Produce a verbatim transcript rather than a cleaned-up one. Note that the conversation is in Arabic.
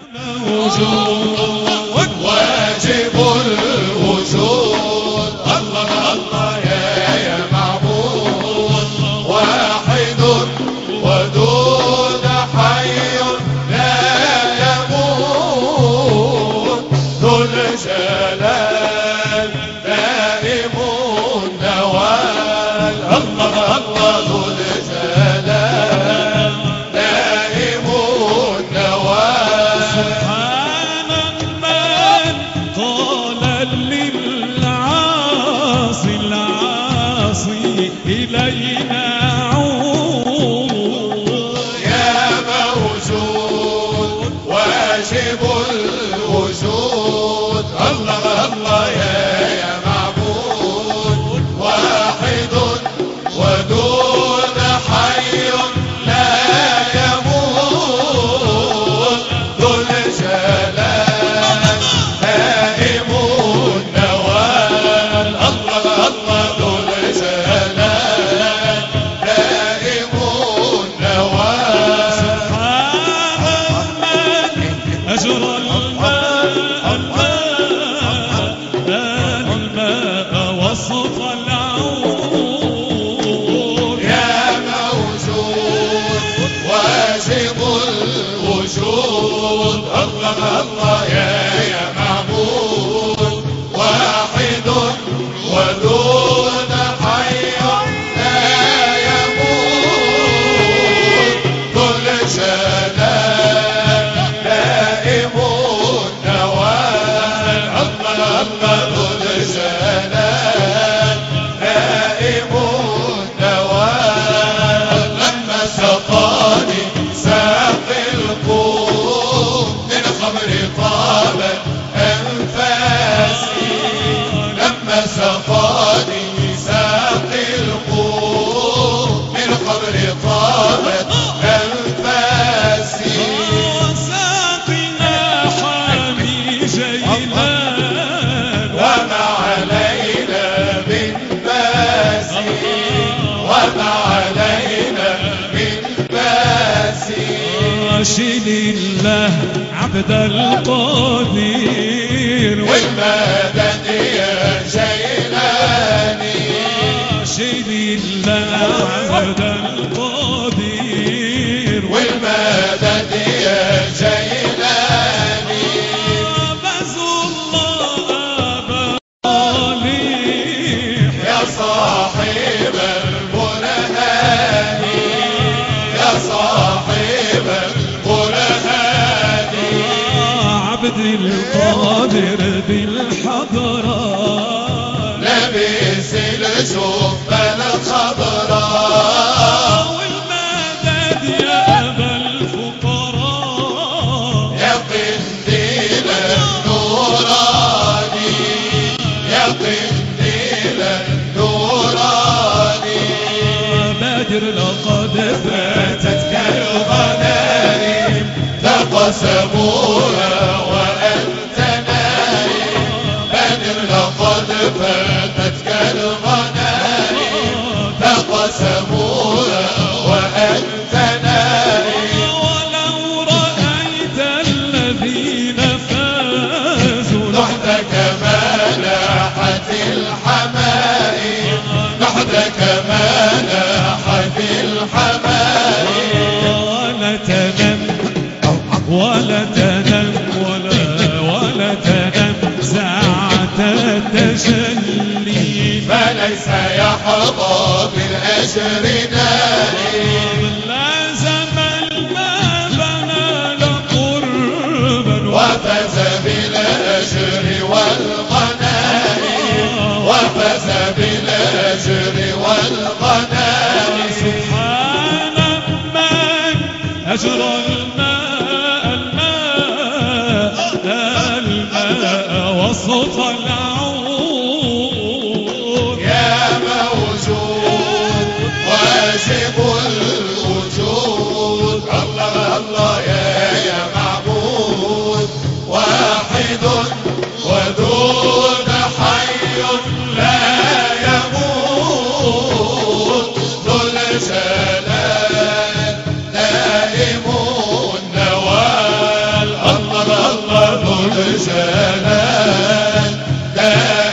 موجود واجب الوجود. الله الله يا يا معبود واحد ودود حي لا يموت ذو الجلال دائم النوال. الله الله ذو الجلال دائم النوال. سبحان من قال للعاصي العاصي إلينا عود. يا موجود واجب الوجود. الله الله يا يا معبود واحد ودود حي لا يموت ذو الجلال دائم النوال. الله الله ذو الجلال دائم النوال. سبحان من أجرى الماء الماء الماء وسط العود. يا موجود واجب الوجود. الله الله يا يا معبود واحد ودود حي لا يموت ذو الجلال دائم النوال. الله الله ذو الجلال دائم النوال. لما سقاني ساقي القوم من خمر طابت أنفاسي. لما سقاني ساقي القوم من خمر طابت أنفاسي. وساقنا حامي جيلان وما علينا من باسي وما علينا من باسي. شيل الله عبد القدير والمدد يا جيلاني. شيل الله عبد القدير والمدد يا جيلاني. بزوا الله أبا صالح يا صاحب البرهان يا صاحب البرهان. عبد القادر بالحضرة لبس الجبة الخضراء. والمدد يا أبا الفقراء. يا قنديل النوراني يا قنديل النوراني. بادر لقد فاتتك الغنائم تقسموها وأنت نائم. بادر لقد فاتتك الغنائم تقسموها وأنت نائم. ولو رأيت الذين فازوا نحدك ما لاحت الحمائم نحدك ما لاحت الحمائم. ولا تنم ولا تنم ولا ولا تنم ساعة التجلي. فليس يحظى بالأجر نائم. لازم الباب نال قربا وفاز بالأجر والغنائم وفاز بالأجر والغنائم. سبحان من أجرى الماء الماء الماء وسط العود. يا موجود واجب الوجود. الله الله يا يا معبود واحد ودود حي لا يموت ذو الجلال دائم النوال. الله زمان